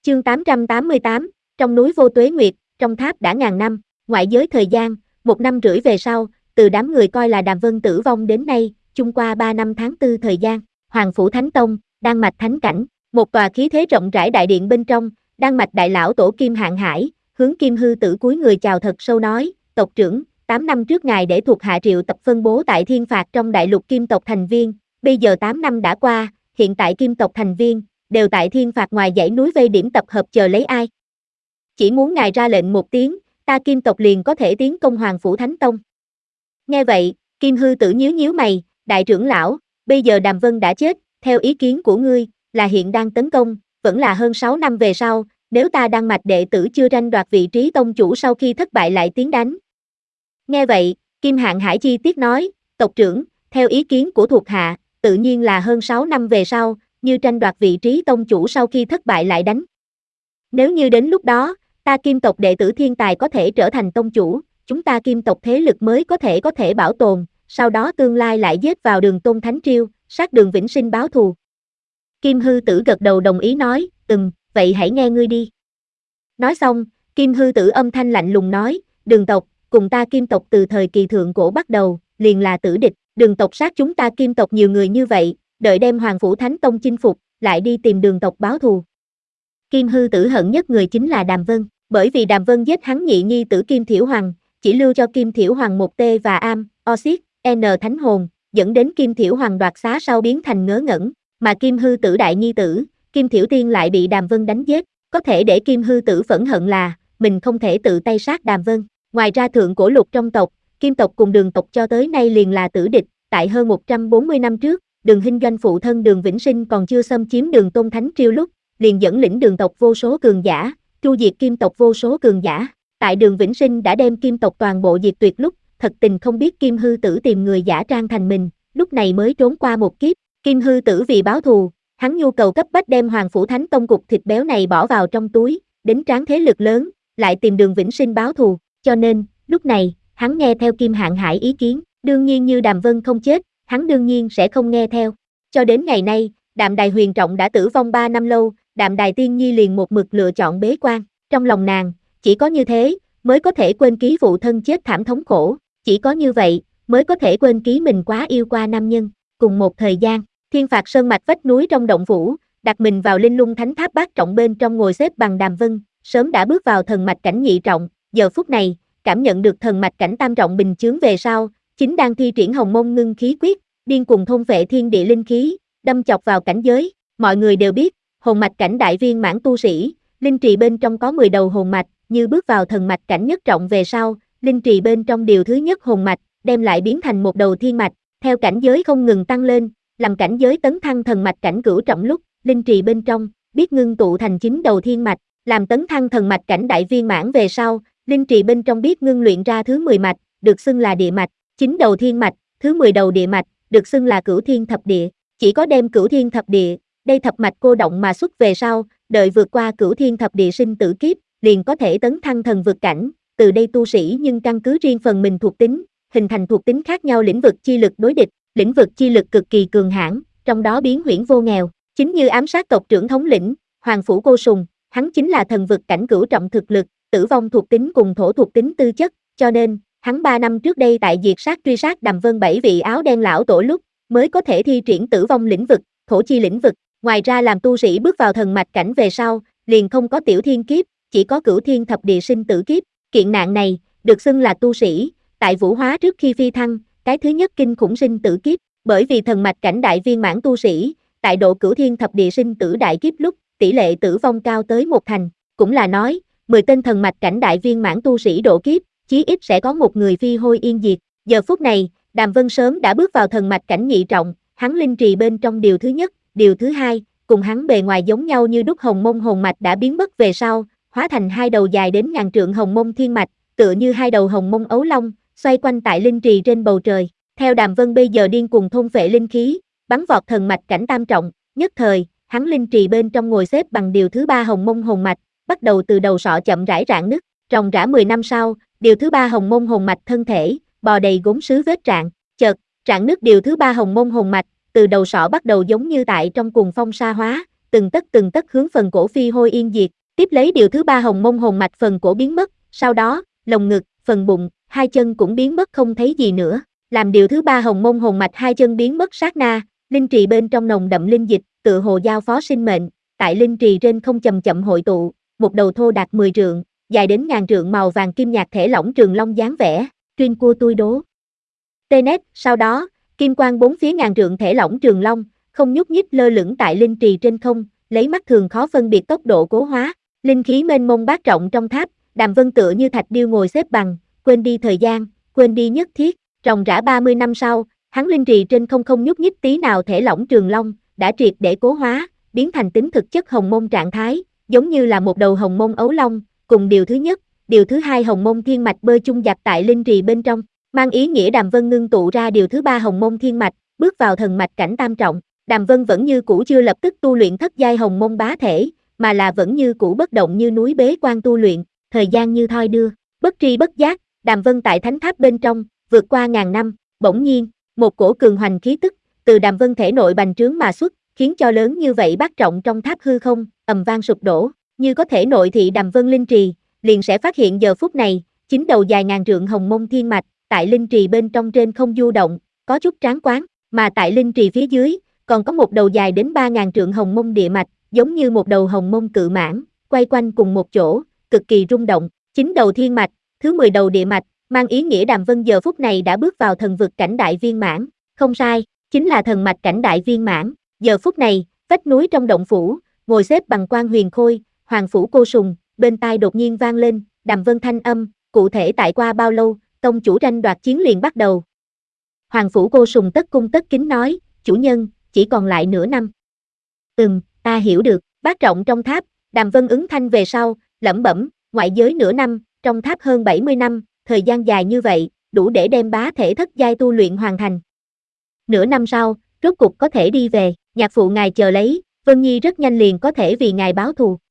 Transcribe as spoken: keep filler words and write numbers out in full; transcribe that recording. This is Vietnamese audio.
Chương tám trăm tám mươi tám, trong núi vô tuế nguyệt, trong tháp đã ngàn năm, ngoại giới thời gian, một năm rưỡi về sau, từ đám người coi là Đàm Vân tử vong đến nay, chung qua ba năm tháng tư thời gian, Hoàng Phủ Thánh Tông, Đan Mạch Thánh Cảnh, một tòa khí thế rộng rãi đại điện bên trong, Đan Mạch Đại Lão Tổ Kim Hạng Hải, hướng Kim Hư Tử cúi người chào thật sâu nói, tộc trưởng, tám năm trước ngài để thuộc hạ triệu tập phân bố tại thiên phạt trong đại lục kim tộc thành viên, bây giờ tám năm đã qua, hiện tại kim tộc thành viên, đều tại thiên phạt ngoài dãy núi vây điểm tập hợp chờ lấy ai. Chỉ muốn ngài ra lệnh một tiếng, ta kim tộc liền có thể tiến công Hoàng Phủ Thánh Tông. Nghe vậy, Kim Hư Tử nhíu nhíu mày, đại trưởng lão, bây giờ Đàm Vân đã chết, theo ý kiến của ngươi, là hiện đang tấn công, vẫn là hơn sáu năm về sau, nếu ta Đan Mạch đệ tử chưa tranh đoạt vị trí tông chủ sau khi thất bại lại tiến đánh. Nghe vậy, Kim Hạng Hải chi tiết nói, tộc trưởng, theo ý kiến của thuộc hạ, tự nhiên là hơn sáu năm về sau, như tranh đoạt vị trí tông chủ sau khi thất bại lại đánh. Nếu như đến lúc đó, ta kim tộc đệ tử thiên tài có thể trở thành tông chủ, chúng ta kim tộc thế lực mới có thể có thể bảo tồn, sau đó tương lai lại giết vào Đường Tôn Thánh Triêu, sát Đường Vĩnh Sinh báo thù. Kim Hư Tử gật đầu đồng ý nói, ừm, vậy hãy nghe ngươi đi. Nói xong, Kim Hư Tử âm thanh lạnh lùng nói, Đường tộc, cùng ta kim tộc từ thời kỳ thượng cổ bắt đầu, liền là tử địch, Đường tộc sát chúng ta kim tộc nhiều người như vậy, đợi đem Hoàng Phủ Thánh Tông chinh phục, lại đi tìm Đường tộc báo thù. Kim Hư Tử hận nhất người chính là Đàm Vân, bởi vì Đàm Vân giết hắn nhị nhi tử Kim Thiểu Hoàng, chỉ lưu cho Kim Thiểu Hoàng một tê và am, oxit, n thánh hồn, dẫn đến Kim Thiểu Hoàng đoạt xá sau biến thành ngớ ngẩn, mà Kim Hư Tử đại nhi tử, Kim Thiểu Tiên lại bị Đàm Vân đánh giết, có thể để Kim Hư Tử phẫn hận là, mình không thể tự tay sát Đàm Vân. Ngoài ra thượng cổ lục trong tộc, Kim tộc cùng Đường tộc cho tới nay liền là tử địch, tại hơn một trăm bốn mươi năm trước, Đường Hinh Doanh phụ thân Đường Vĩnh Sinh còn chưa xâm chiếm Đường Tôn Thánh Triêu lúc, liền dẫn lĩnh Đường tộc vô số cường giả, tru diệt Kim tộc vô số cường giả. Tại Đường Vĩnh Sinh đã đem Kim tộc toàn bộ diệt tuyệt lúc, thật tình không biết Kim Hư Tử tìm người giả trang thành mình, lúc này mới trốn qua một kiếp. Kim Hư Tử vì báo thù, hắn nhu cầu cấp bách đem Hoàng Phủ Thánh Tông cục thịt béo này bỏ vào trong túi, đến tráng thế lực lớn, lại tìm Đường Vĩnh Sinh báo thù, cho nên, lúc này, hắn nghe theo Kim Hạng Hải ý kiến, đương nhiên như Đàm Vân không chết, hắn đương nhiên sẽ không nghe theo. Cho đến ngày nay, Đạm Đài Huyền Trọng đã tử vong ba năm lâu, Đạm Đài Tiên Nhi liền một mực lựa chọn bế quan, trong lòng nàng, chỉ có như thế, mới có thể quên ký phụ thân chết thảm thống khổ, chỉ có như vậy, mới có thể quên ký mình quá yêu qua nam nhân. Cùng một thời gian, thiên phạt sơn mạch vách núi trong động phủ, đặt mình vào linh lung thánh tháp bát trọng bên trong ngồi xếp bằng Đàm Vân, sớm đã bước vào thần mạch cảnh nhị trọng, giờ phút này, cảm nhận được thần mạch cảnh tam trọng bình chướng về sau, chính đang thi triển hồng mông ngưng khí quyết, điên cùng thôn phệ thiên địa linh khí, đâm chọc vào cảnh giới. Mọi người đều biết, hồn mạch cảnh đại viên mãn tu sĩ, linh trì bên trong có mười đầu hồn mạch, như bước vào thần mạch cảnh nhất trọng về sau, linh trì bên trong điều thứ nhất hồn mạch, đem lại biến thành một đầu thiên mạch, theo cảnh giới không ngừng tăng lên, làm cảnh giới tấn thăng thần mạch cảnh cửu trọng lúc, linh trì bên trong, biết ngưng tụ thành chín đầu thiên mạch, làm tấn thăng thần mạch cảnh đại viên mãn về sau, linh trì bên trong biết ngưng luyện ra thứ mười mạch, được xưng là địa mạch, chín đầu thiên mạch, thứ mười đầu địa mạch, được xưng là cửu thiên thập địa, chỉ có đem cửu thiên thập địa, đây thập mạch cô động mà xuất về sau, đợi vượt qua cửu thiên thập địa sinh tử kiếp, liền có thể tấn thăng thần vực cảnh, từ đây tu sĩ nhưng căn cứ riêng phần mình thuộc tính, hình thành thuộc tính khác nhau lĩnh vực chi lực đối địch, lĩnh vực chi lực cực kỳ cường hãn, trong đó biến huyễn vô nghèo, chính như ám sát tộc trưởng thống lĩnh, Hoàng Phủ Cô Sùng, hắn chính là thần vực cảnh cửu trọng thực lực, tử vong thuộc tính cùng thổ thuộc tính tư chất, cho nên, hắn ba năm trước đây tại diệt sát truy sát Đàm Vân bảy vị áo đen lão tổ lúc, mới có thể thi triển tử vong lĩnh vực, thổ chi lĩnh vực, ngoài ra làm tu sĩ bước vào thần mạch cảnh về sau, liền không có tiểu thiên kiếp, chỉ có cửu thiên thập địa sinh tử kiếp, kiện nạn này, được xưng là tu sĩ, tại vũ hóa trước khi phi thăng, cái thứ nhất kinh khủng sinh tử kiếp, bởi vì thần mạch cảnh đại viên mãn tu sĩ, tại độ cửu thiên thập địa sinh tử đại kiếp lúc, tỷ lệ tử vong cao tới một thành, cũng là nói, mười tên thần mạch cảnh đại viên mãn tu sĩ độ kiếp, chí ít sẽ có một người phi hôi yên diệt. Giờ phút này, Đàm Vân sớm đã bước vào thần mạch cảnh nhị trọng, hắn linh trì bên trong điều thứ nhất, điều thứ hai, cùng hắn bề ngoài giống nhau như đúc hồng mông hồn mạch đã biến mất về sau, hóa thành hai đầu dài đến ngàn trượng hồng mông thiên mạch, tựa như hai đầu hồng mông ấu long, xoay quanh tại linh trì trên bầu trời. Theo Đàm Vân bây giờ điên cùng thôn phệ linh khí, bắn vọt thần mạch cảnh tam trọng, nhất thời, hắn linh trì bên trong ngồi xếp bằng điều thứ ba hồng mông hồn mạch, bắt đầu từ đầu sọ chậm rãi rạn nứt, ròng rã mười năm sau, điều thứ ba hồng mông hồn mạch thân thể, bò đầy gốm sứ vết rạn, chợt, rạn nứt điều thứ ba hồng mông hồn mạch, từ đầu sọ bắt đầu giống như tại trong cuồng phong sa hóa, từng tấc từng tấc hướng phần cổ phi hôi yên diệt. Tiếp lấy điều thứ ba hồng mông hồn mạch phần cổ biến mất, sau đó, lồng ngực, phần bụng, hai chân cũng biến mất không thấy gì nữa. Làm điều thứ ba hồng mông hồn mạch hai chân biến mất sát na, linh trì bên trong nồng đậm linh dịch, tự hồ giao phó sinh mệnh, tại linh trì trên không chậm chậm hội tụ, một đầu thô đạt mười trượng, dài đến ngàn trượng màu vàng kim nhạt thể lỏng trường long dáng vẻ, chuyên cua tui đố. Tê nét, sau đó, kim quang bốn phía ngàn trượng thể lỏng trường long, không nhúc nhích lơ lửng tại linh trì trên không, lấy mắt thường khó phân biệt tốc độ cố hóa, linh khí mênh mông bát trọng trong tháp, Đàm Vân tựa như thạch điêu ngồi xếp bằng, quên đi thời gian, quên đi nhất thiết, ròng rã ba mươi năm sau, hắn linh trì trên không không nhúc nhích tí nào thể lỏng trường long, đã triệt để cố hóa, biến thành tính thực chất hồng môn trạng thái, giống như là một đầu hồng môn ấu long, cùng điều thứ nhất, điều thứ hai hồng môn thiên mạch bơi chung dạt tại linh trì bên trong, mang ý nghĩa Đàm Vân ngưng tụ ra điều thứ ba hồng môn thiên mạch, bước vào thần mạch cảnh tam trọng. Đàm Vân vẫn như cũ chưa lập tức tu luyện thất giai hồng môn bá thể, mà là vẫn như cũ bất động như núi bế quan tu luyện, thời gian như thoi đưa, bất tri bất giác, Đàm Vân tại thánh tháp bên trong, vượt qua ngàn năm, bỗng nhiên, một cổ cường hoành khí tức, từ Đàm Vân thể nội bành trướng mà xuất, khiến cho lớn như vậy bát trọng trong tháp hư không, ầm vang sụp đổ, như có thể nội thị Đàm Vân linh trì, liền sẽ phát hiện giờ phút này, chính đầu dài ngàn trượng hồng môn thiên mạch, tại linh trì bên trong trên không du động, có chút tráng quán, mà tại linh trì phía dưới, còn có một đầu dài đến ba ngàn trượng hồng môn địa mạch, giống như một đầu hồng môn cự mãng, quay quanh cùng một chỗ, cực kỳ rung động, chín đầu thiên mạch, thứ mười đầu địa mạch, mang ý nghĩa Đàm Vân giờ phút này đã bước vào thần vực cảnh đại viên mãn, không sai, chính là thần mạch cảnh đại viên mãn, giờ phút này, vách núi trong động phủ, ngồi xếp bằng Quan Huyền Khôi, Hoàng Phủ Cô Sùng, bên tai đột nhiên vang lên, Đàm Vân thanh âm, cụ thể tại qua bao lâu, tông chủ tranh đoạt chiến liền bắt đầu. Hoàng Phủ Cô Sùng tất cung tất kính nói, chủ nhân, chỉ còn lại nửa năm. Ừm, ta hiểu được, bát trọng trong tháp, Đàm Vân ứng thanh về sau, lẩm bẩm, ngoại giới nửa năm, trong tháp hơn bảy mươi năm, thời gian dài như vậy, đủ để đem bá thể thất giai tu luyện hoàn thành. Nửa năm sau, rốt cục có thể đi về, nhạc phụ ngài chờ lấy, Vân Nhi rất nhanh liền có thể vì ngài báo thù.